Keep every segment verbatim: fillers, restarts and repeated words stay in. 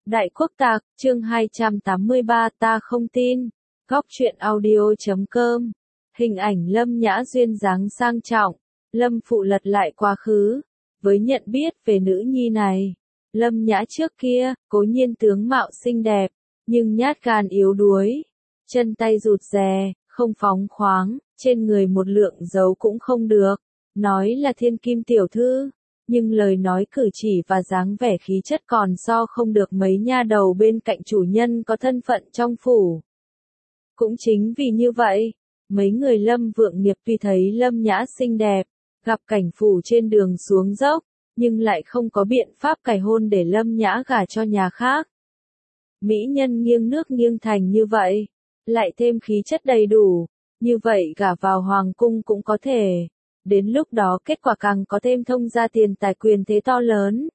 Đại Quốc Tạc, chương hai trăm tám mươi ba ta không tin. Góc truyện audio chấm com. Hình ảnh Lâm Nhã duyên dáng sang trọng. Lâm Phụ lật lại quá khứ. Với nhận biết về nữ nhi này, Lâm Nhã trước kia, cố nhiên tướng mạo xinh đẹp, nhưng nhát gan yếu đuối. Chân tay rụt rè, không phóng khoáng, trên người một lượng dấu cũng không được. Nói là thiên kim tiểu thư, nhưng lời nói cử chỉ và dáng vẻ khí chất còn so không được mấy nha đầu bên cạnh chủ nhân có thân phận trong phủ. Cũng chính vì như vậy, mấy người Lâm Vượng Nghiệp tuy thấy Lâm Nhã xinh đẹp, gặp cảnh phủ trên đường xuống dốc, nhưng lại không có biện pháp cải hôn để Lâm Nhã gả cho nhà khác. Mỹ nhân nghiêng nước nghiêng thành như vậy, lại thêm khí chất đầy đủ, như vậy gả vào hoàng cung cũng có thể. Đến lúc đó kết quả càng có thêm thông gia tiền tài quyền thế to lớn.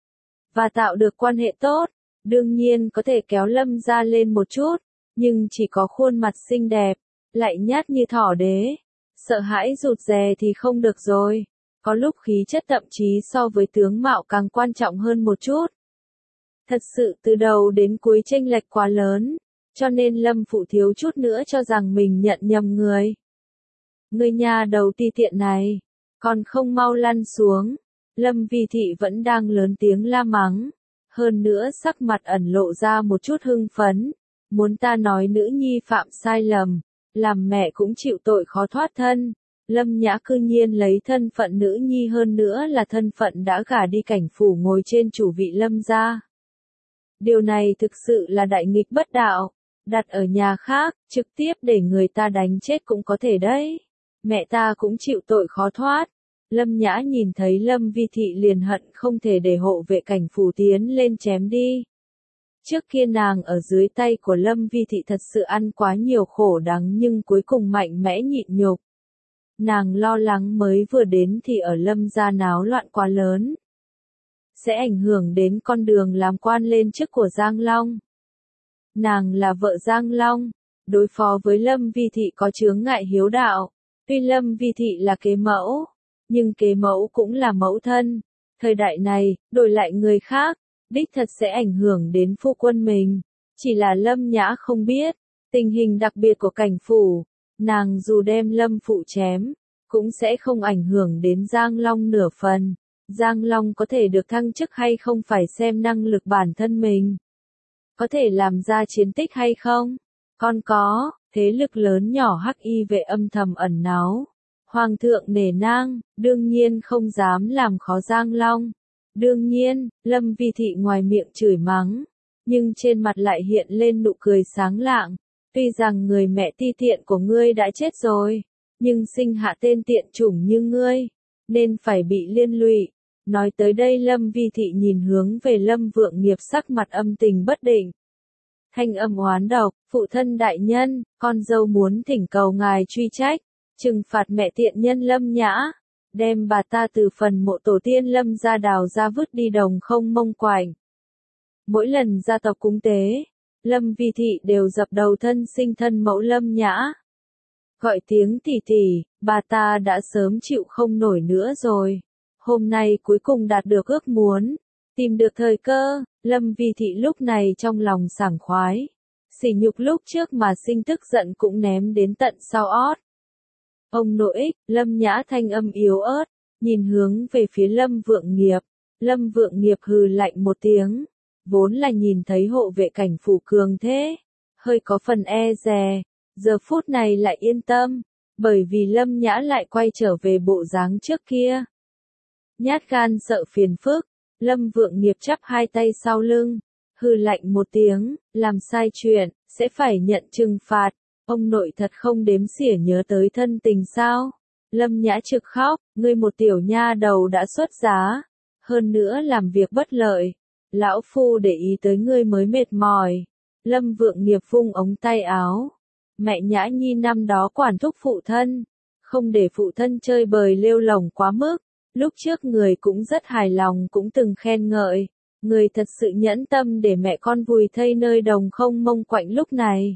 Và tạo được quan hệ tốt, đương nhiên có thể kéo Lâm gia lên một chút, nhưng chỉ có khuôn mặt xinh đẹp, lại nhát như thỏ đế. Sợ hãi rụt rè thì không được rồi, có lúc khí chất thậm chí so với tướng mạo càng quan trọng hơn một chút. Thật sự từ đầu đến cuối chênh lệch quá lớn, cho nên Lâm Phụ thiếu chút nữa cho rằng mình nhận nhầm người. Người nhà đầu ti tiện này, còn không mau lăn xuống. Lâm Vi Thị vẫn đang lớn tiếng la mắng, hơn nữa sắc mặt ẩn lộ ra một chút hưng phấn, muốn ta nói nữ nhi phạm sai lầm, làm mẹ cũng chịu tội khó thoát thân. Lâm Nhã cư nhiên lấy thân phận nữ nhi hơn nữa là thân phận đã gả đi cảnh phủ ngồi trên chủ vị Lâm gia. Điều này thực sự là đại nghịch bất đạo, đặt ở nhà khác, trực tiếp để người ta đánh chết cũng có thể đấy. Mẹ ta cũng chịu tội khó thoát. Lâm Nhã nhìn thấy Lâm Vi Thị liền hận không thể để hộ vệ cảnh phủ tiến lên chém đi. Trước kia nàng ở dưới tay của Lâm Vi Thị thật sự ăn quá nhiều khổ đắng nhưng cuối cùng mạnh mẽ nhịn nhục. Nàng lo lắng mới vừa đến thì ở Lâm gia náo loạn quá lớn, sẽ ảnh hưởng đến con đường làm quan lên chức của Giang Long. Nàng là vợ Giang Long, đối phó với Lâm Vi Thị có chướng ngại hiếu đạo. Tuy Lâm Vi Thị là kế mẫu, nhưng kế mẫu cũng là mẫu thân. Thời đại này, đổi lại người khác, đích thật sẽ ảnh hưởng đến phu quân mình. Chỉ là Lâm Nhã không biết, tình hình đặc biệt của cảnh phủ, nàng dù đem Lâm Phụ chém, cũng sẽ không ảnh hưởng đến Giang Long nửa phần. Giang Long có thể được thăng chức hay không phải xem năng lực bản thân mình. Có thể làm ra chiến tích hay không? Còn có, thế lực lớn nhỏ hắc y vệ âm thầm ẩn náu. Hoàng thượng nể nang, đương nhiên không dám làm khó Giang Long. Đương nhiên, Lâm Vi Thị ngoài miệng chửi mắng, nhưng trên mặt lại hiện lên nụ cười sáng lạng. Tuy rằng người mẹ ti tiện của ngươi đã chết rồi, nhưng sinh hạ tên tiện chủng như ngươi, nên phải bị liên lụy. Nói tới đây Lâm Vi Thị nhìn hướng về Lâm Vượng Nghiệp sắc mặt âm tình bất định. Thanh âm oán độc, phụ thân đại nhân, con dâu muốn thỉnh cầu ngài truy trách, trừng phạt mẹ tiện nhân Lâm Nhã, đem bà ta từ phần mộ tổ tiên Lâm gia đào ra vứt đi đồng không mông quạnh. Mỗi lần gia tộc cúng tế, Lâm Vi Thị đều dập đầu thân sinh thân mẫu Lâm Nhã. Gọi tiếng tỷ tỷ, bà ta đã sớm chịu không nổi nữa rồi. Hôm nay cuối cùng đạt được ước muốn, tìm được thời cơ, Lâm Vi Thị lúc này trong lòng sảng khoái. Sỉ nhục lúc trước mà sinh tức giận cũng ném đến tận sau ót. Ông nội, Lâm Nhã thanh âm yếu ớt, nhìn hướng về phía Lâm Vượng Nghiệp. Lâm Vượng Nghiệp hừ lạnh một tiếng, vốn là nhìn thấy hộ vệ cảnh phủ cường thế, hơi có phần e dè, giờ phút này lại yên tâm, bởi vì Lâm Nhã lại quay trở về bộ dáng trước kia. Nhát gan sợ phiền phức, Lâm Vượng Nghiệp chắp hai tay sau lưng, hừ lạnh một tiếng, làm sai chuyện, sẽ phải nhận trừng phạt. Ông nội thật không đếm xỉa nhớ tới thân tình sao? Lâm Nhã trực khóc, ngươi một tiểu nha đầu đã xuất giá, hơn nữa làm việc bất lợi, lão phu để ý tới ngươi mới mệt mỏi. Lâm Vượng Nghiệp vung ống tay áo, mẹ Nhã Nhi năm đó quản thúc phụ thân, không để phụ thân chơi bời lêu lổng quá mức. Lúc trước người cũng rất hài lòng cũng từng khen ngợi, người thật sự nhẫn tâm để mẹ con vùi thây nơi đồng không mông quạnh lúc này.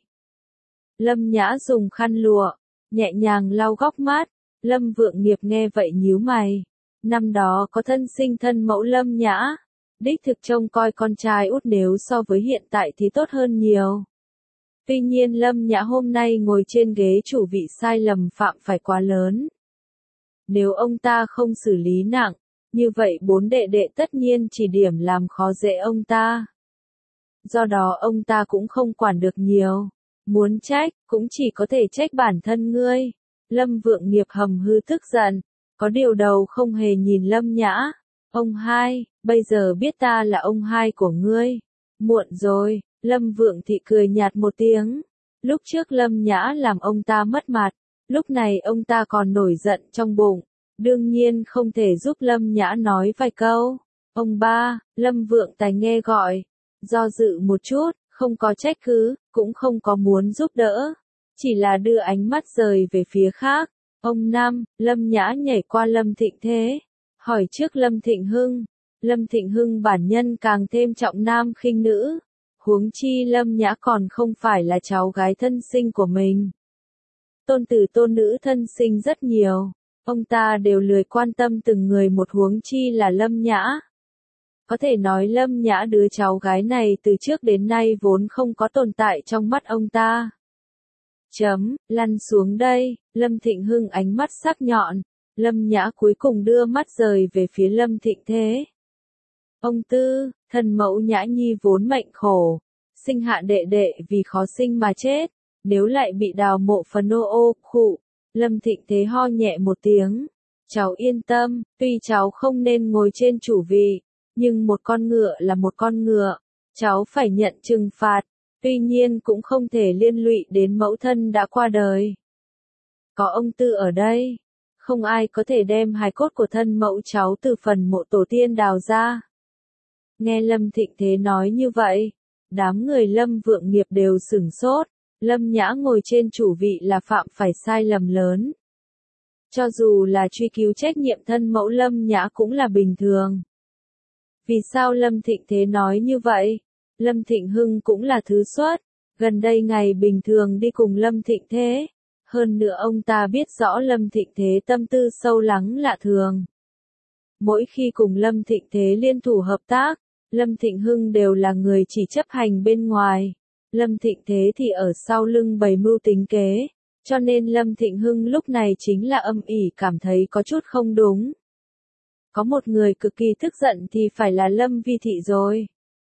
Lâm Nhã dùng khăn lụa, nhẹ nhàng lau góc mắt, Lâm Vượng Nghiệp nghe vậy nhíu mày. Năm đó có thân sinh thân mẫu Lâm Nhã, Đích thực trông coi con trai út nếu so với hiện tại thì tốt hơn nhiều. Tuy nhiên Lâm Nhã hôm nay ngồi trên ghế chủ vị sai lầm phạm phải quá lớn. Nếu ông ta không xử lý nặng, như vậy bốn đệ đệ tất nhiên chỉ điểm làm khó dễ ông ta. Do đó ông ta cũng không quản được nhiều. Muốn trách, cũng chỉ có thể trách bản thân ngươi. Lâm Vượng Nghiệp hầm hư tức giận, có điều đầu không hề nhìn Lâm Nhã. Ông hai, bây giờ biết ta là ông hai của ngươi. Muộn rồi, Lâm Vượng Thị cười nhạt một tiếng. Lúc trước Lâm Nhã làm ông ta mất mặt, lúc này ông ta còn nổi giận trong bụng. Đương nhiên không thể giúp Lâm Nhã nói vài câu. Ông ba, Lâm Vượng Tài nghe gọi. Do dự một chút, không có trách cứ, cũng không có muốn giúp đỡ. Chỉ là đưa ánh mắt rời về phía khác. Ông năm, Lâm Nhã nhảy qua Lâm Thịnh Thế. Hỏi trước Lâm Thịnh Hưng. Lâm Thịnh Hưng bản nhân càng thêm trọng nam khinh nữ. Huống chi Lâm Nhã còn không phải là cháu gái thân sinh của mình. Tôn tử tôn nữ thân sinh rất nhiều. Ông ta đều lười quan tâm từng người một, huống chi là Lâm Nhã. Có thể nói Lâm Nhã đứa cháu gái này từ trước đến nay vốn không có tồn tại trong mắt ông ta. Chấm, lăn xuống đây, Lâm Thịnh Hưng ánh mắt sắc nhọn. Lâm Nhã cuối cùng đưa mắt rời về phía Lâm Thịnh Thế. Ông Tư, thần mẫu Nhã Nhi vốn mệnh khổ. Sinh hạ đệ đệ vì khó sinh mà chết. Nếu lại bị đào mộ phần ô ô, khụ. Lâm Thịnh Thế ho nhẹ một tiếng. Cháu yên tâm, tuy cháu không nên ngồi trên chủ vị. Nhưng một con ngựa là một con ngựa. Cháu phải nhận trừng phạt. Tuy nhiên cũng không thể liên lụy đến mẫu thân đã qua đời. Có ông Tư ở đây. Không ai có thể đem hài cốt của thân mẫu cháu từ phần mộ tổ tiên đào ra. Nghe Lâm Thịnh Thế nói như vậy, đám người Lâm Vượng Nghiệp đều sửng sốt. Lâm Nhã ngồi trên chủ vị là phạm phải sai lầm lớn. Cho dù là truy cứu trách nhiệm thân mẫu Lâm Nhã cũng là bình thường. Vì sao Lâm Thịnh Thế nói như vậy? Lâm Thịnh Hưng cũng là thứ xuất. Gần đây ngày bình thường đi cùng Lâm Thịnh Thế. Hơn nữa ông ta biết rõ Lâm Thịnh Thế tâm tư sâu lắng lạ thường. Mỗi khi cùng Lâm Thịnh Thế liên thủ hợp tác, Lâm Thịnh Hưng đều là người chỉ chấp hành bên ngoài. Lâm Thịnh Thế thì ở sau lưng bày mưu tính kế. Cho nên Lâm Thịnh Hưng lúc này chính là âm ỉ cảm thấy có chút không đúng. Có một người cực kỳ tức giận thì phải là Lâm Vi Thị rồi.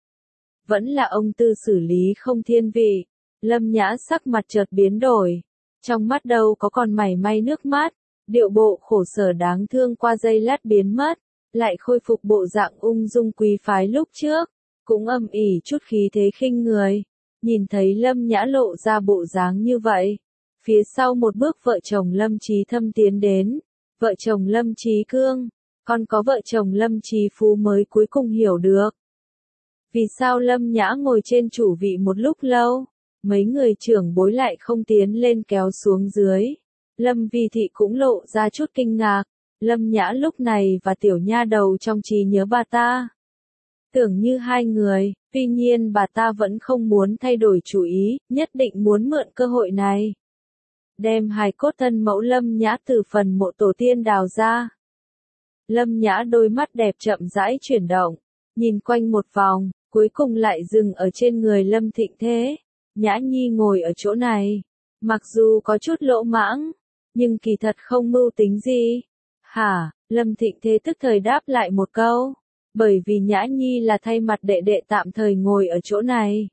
Vẫn là ông Tư xử lý không thiên vị. Lâm Nhã sắc mặt chợt biến đổi. Trong mắt đâu có còn mảy may nước mắt. Điệu bộ khổ sở đáng thương qua giây lát biến mất. Lại khôi phục bộ dạng ung dung quý phái lúc trước. Cũng âm ỉ chút khí thế khinh người. Nhìn thấy Lâm Nhã lộ ra bộ dáng như vậy. Phía sau một bước vợ chồng Lâm Chí Thâm tiến đến. Vợ chồng Lâm Chí Cương. Còn có vợ chồng Lâm Chí Phú mới cuối cùng hiểu được. Vì sao Lâm Nhã ngồi trên chủ vị một lúc lâu, mấy người trưởng bối lại không tiến lên kéo xuống dưới. Lâm Vi Thị cũng lộ ra chút kinh ngạc. Lâm Nhã lúc này và tiểu nha đầu trong trí nhớ bà ta. Tưởng như hai người, tuy nhiên bà ta vẫn không muốn thay đổi chủ ý, nhất định muốn mượn cơ hội này. Đem hài cốt thân mẫu Lâm Nhã từ phần mộ tổ tiên đào ra. Lâm Nhã đôi mắt đẹp chậm rãi chuyển động, nhìn quanh một vòng, cuối cùng lại dừng ở trên người Lâm Thịnh Thế. Nhã Nhi ngồi ở chỗ này, mặc dù có chút lỗ mãng, nhưng kỳ thật không mưu tính gì. Hả, Lâm Thịnh Thế tức thời đáp lại một câu, bởi vì Nhã Nhi là thay mặt đệ đệ tạm thời ngồi ở chỗ này.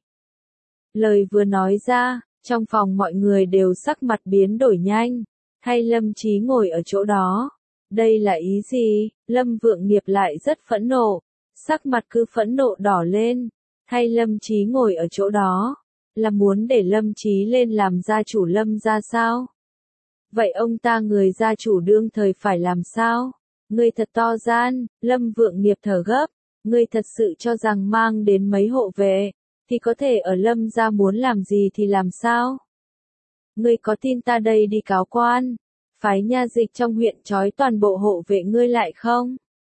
Lời vừa nói ra, trong phòng mọi người đều sắc mặt biến đổi nhanh, thay Lâm Chí ngồi ở chỗ đó. Đây là ý gì? Lâm Vượng Nghiệp lại rất phẫn nộ, sắc mặt cứ phẫn nộ đỏ lên, thay Lâm Chí ngồi ở chỗ đó, là muốn để Lâm Chí lên làm gia chủ Lâm gia sao? Vậy ông ta người gia chủ đương thời phải làm sao? Ngươi thật to gan, Lâm Vượng Nghiệp thở gấp, ngươi thật sự cho rằng mang đến mấy hộ vệ, thì có thể ở Lâm gia muốn làm gì thì làm sao? Ngươi có tin ta đây đi cáo quan? Phái nha dịch trong huyện trói toàn bộ hộ vệ ngươi lại không?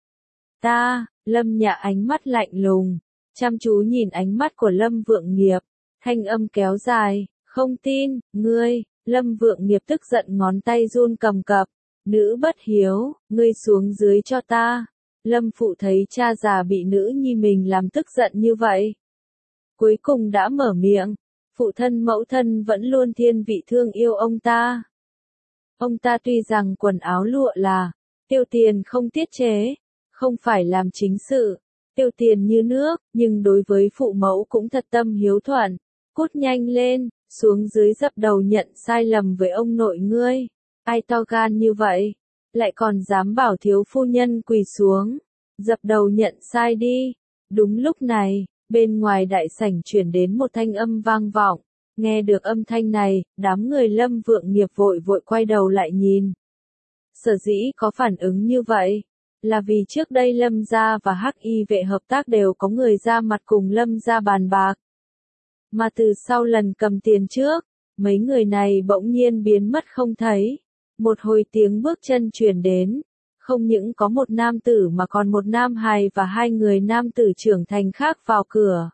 Ta, Lâm Nhã ánh mắt lạnh lùng, chăm chú nhìn ánh mắt của Lâm Vượng Nghiệp, thanh âm kéo dài, không tin, ngươi, Lâm Vượng Nghiệp tức giận ngón tay run cầm cập, nữ bất hiếu, ngươi xuống dưới cho ta, Lâm phụ thấy cha già bị nữ nhi mình làm tức giận như vậy. Cuối cùng đã mở miệng, phụ thân mẫu thân vẫn luôn thiên vị thương yêu ông ta. Ông ta tuy rằng quần áo lụa là, tiêu tiền không tiết chế, không phải làm chính sự, tiêu tiền như nước, nhưng đối với phụ mẫu cũng thật tâm hiếu thuận. Cút nhanh lên, xuống dưới dập đầu nhận sai lầm với ông nội ngươi. Ai to gan như vậy, lại còn dám bảo thiếu phu nhân quỳ xuống, dập đầu nhận sai đi. Đúng lúc này, bên ngoài đại sảnh truyền đến một thanh âm vang vọng. Nghe được âm thanh này, đám người Lâm Vượng Nghiệp vội vội quay đầu lại nhìn. Sở dĩ có phản ứng như vậy, là vì trước đây Lâm gia và Hắc Y vệ hợp tác đều có người ra mặt cùng Lâm gia bàn bạc. Mà từ sau lần cầm tiền trước, mấy người này bỗng nhiên biến mất không thấy. Một hồi tiếng bước chân truyền đến, không những có một nam tử mà còn một nam hài và hai người nam tử trưởng thành khác vào cửa.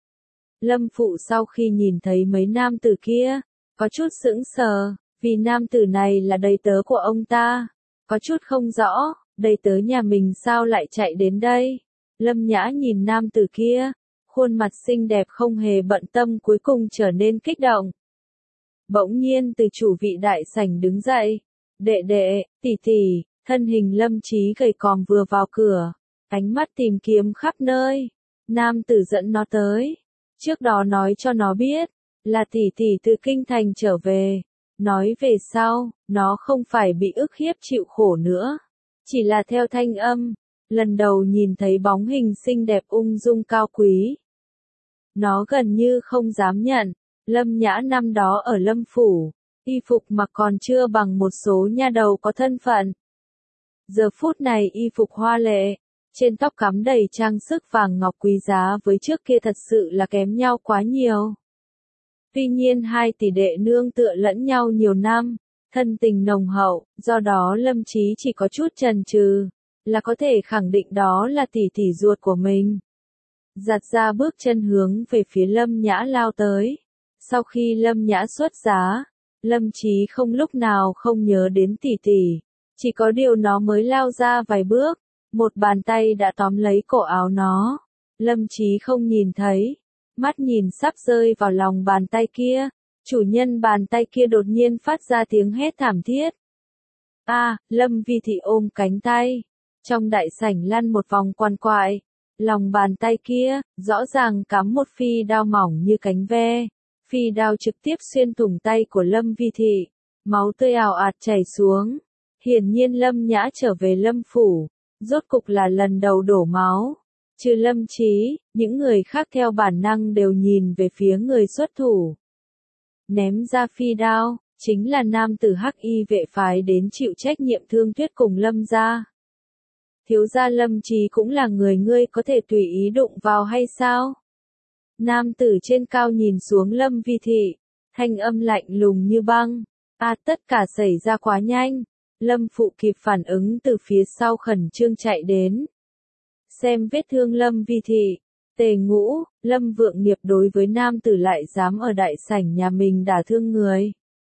Lâm phụ sau khi nhìn thấy mấy nam tử kia, có chút sững sờ, vì nam tử này là đầy tớ của ông ta. Có chút không rõ, đầy tớ nhà mình sao lại chạy đến đây. Lâm Nhã nhìn nam tử kia, khuôn mặt xinh đẹp không hề bận tâm cuối cùng trở nên kích động. Bỗng nhiên từ chủ vị đại sảnh đứng dậy, đệ đệ, tỷ tỷ, thân hình Lâm Chí gầy còm vừa vào cửa, ánh mắt tìm kiếm khắp nơi. Nam tử dẫn nó tới, trước đó nói cho nó biết, là tỷ tỷ từ kinh thành trở về. Nói về sau, nó không phải bị ức hiếp chịu khổ nữa, chỉ là theo thanh âm, lần đầu nhìn thấy bóng hình xinh đẹp ung dung cao quý. Nó gần như không dám nhận, Lâm Nhã năm đó ở Lâm Phủ, y phục mặc còn chưa bằng một số nha đầu có thân phận. Giờ phút này y phục hoa lệ, trên tóc cắm đầy trang sức vàng ngọc quý giá với trước kia thật sự là kém nhau quá nhiều. Tuy nhiên hai tỷ đệ nương tựa lẫn nhau nhiều năm, thân tình nồng hậu, do đó Lâm Chí chỉ có chút chần chừ, là có thể khẳng định đó là tỷ tỷ ruột của mình. Giặt ra bước chân hướng về phía Lâm Nhã lao tới. Sau khi Lâm Nhã xuất giá, Lâm Chí không lúc nào không nhớ đến tỷ tỷ, chỉ có điều nó mới lao ra vài bước, một bàn tay đã tóm lấy cổ áo nó. Lâm Chí không nhìn thấy, mắt nhìn sắp rơi vào lòng bàn tay kia, chủ nhân bàn tay kia đột nhiên phát ra tiếng hét thảm thiết. A, à, Lâm Vi Thị ôm cánh tay, trong đại sảnh lăn một vòng quằn quại, lòng bàn tay kia, rõ ràng cắm một phi đao mỏng như cánh ve, phi đao trực tiếp xuyên thủng tay của Lâm Vi Thị, máu tươi ào ạt chảy xuống. Hiển nhiên Lâm Nhã trở về Lâm Phủ, rốt cục là lần đầu đổ máu. Trừ Lâm Chí, những người khác theo bản năng đều nhìn về phía người xuất thủ. Ném ra phi đao, chính là nam tử Hắc Y vệ phái đến chịu trách nhiệm thương thuyết cùng Lâm gia. Thiếu gia Lâm Chí cũng là người ngươi có thể tùy ý đụng vào hay sao? Nam tử trên cao nhìn xuống Lâm Vi Thị, thanh âm lạnh lùng như băng. À, tất cả xảy ra quá nhanh. Lâm phụ kịp phản ứng từ phía sau khẩn trương chạy đến. Xem vết thương Lâm Vi Thị, Tề Ngũ, Lâm Vượng Nghiệp đối với nam tử lại dám ở đại sảnh nhà mình đả thương người.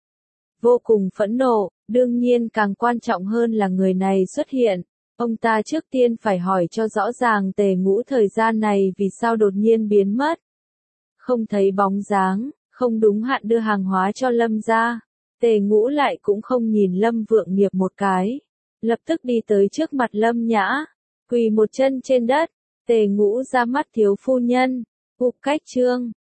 Vô cùng phẫn nộ, đương nhiên càng quan trọng hơn là người này xuất hiện. Ông ta trước tiên phải hỏi cho rõ ràng Tề Ngũ thời gian này vì sao đột nhiên biến mất. Không thấy bóng dáng, không đúng hạn đưa hàng hóa cho Lâm gia. Tề Ngũ lại cũng không nhìn Lâm Vượng Nghiệp một cái, lập tức đi tới trước mặt Lâm Nhã, quỳ một chân trên đất. Tề Ngũ ra mắt thiếu phu nhân, cục cách trương,